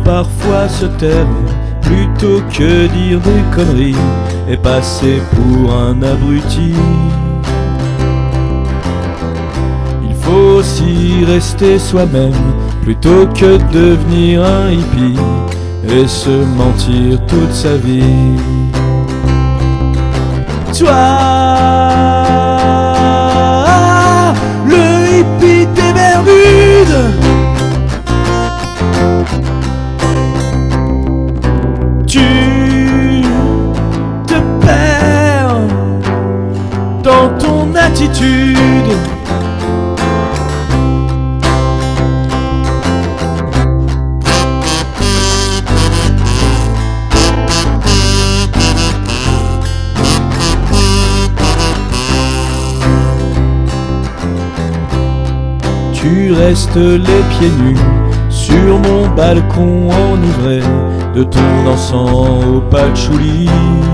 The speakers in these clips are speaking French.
parfois se taire plutôt que dire des conneries et passer pour un abruti. Il faut aussi rester soi-même plutôt que devenir un hippie et se mentir toute sa vie. Toi, le hippie des Bermudes, tu te perds dans ton attitude. Tu restes les pieds nus sur mon balcon enivré de ton encens au patchouli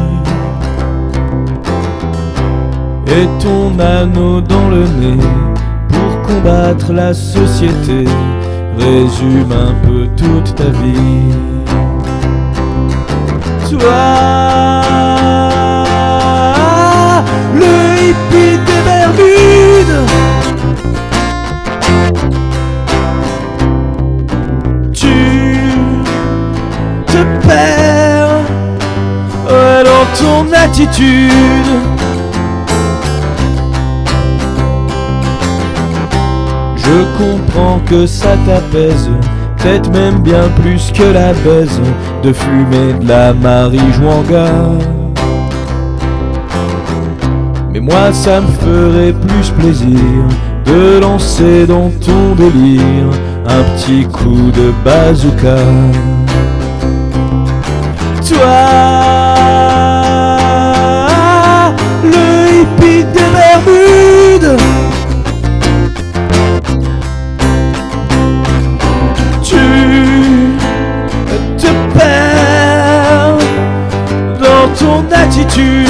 et ton anneau dans le nez pour combattre la société résume un peu toute ta vie. Toi, le hippie des Bermudes, dans ton attitude. Je comprends que ça t'apaise, peut-être même bien plus que la baise, de fumer de la marijuana. Mais moi ça me ferait plus plaisir de lancer dans ton délire un petit coup de bazooka. Toi, le hippie des Bermudes, tu te perds dans ton attitude.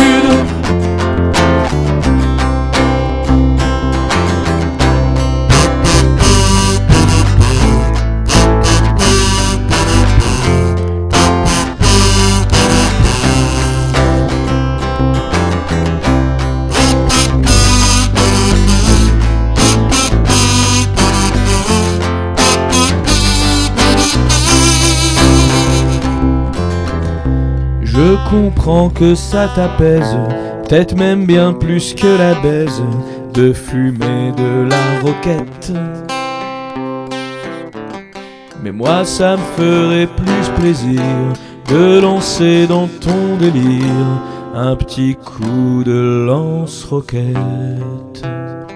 Je comprends que ça t'apaise, peut-être même bien plus que la baise, de fumer de la roquette. Mais moi ça me ferait plus plaisir de lancer dans ton délire un petit coup de lance-roquette.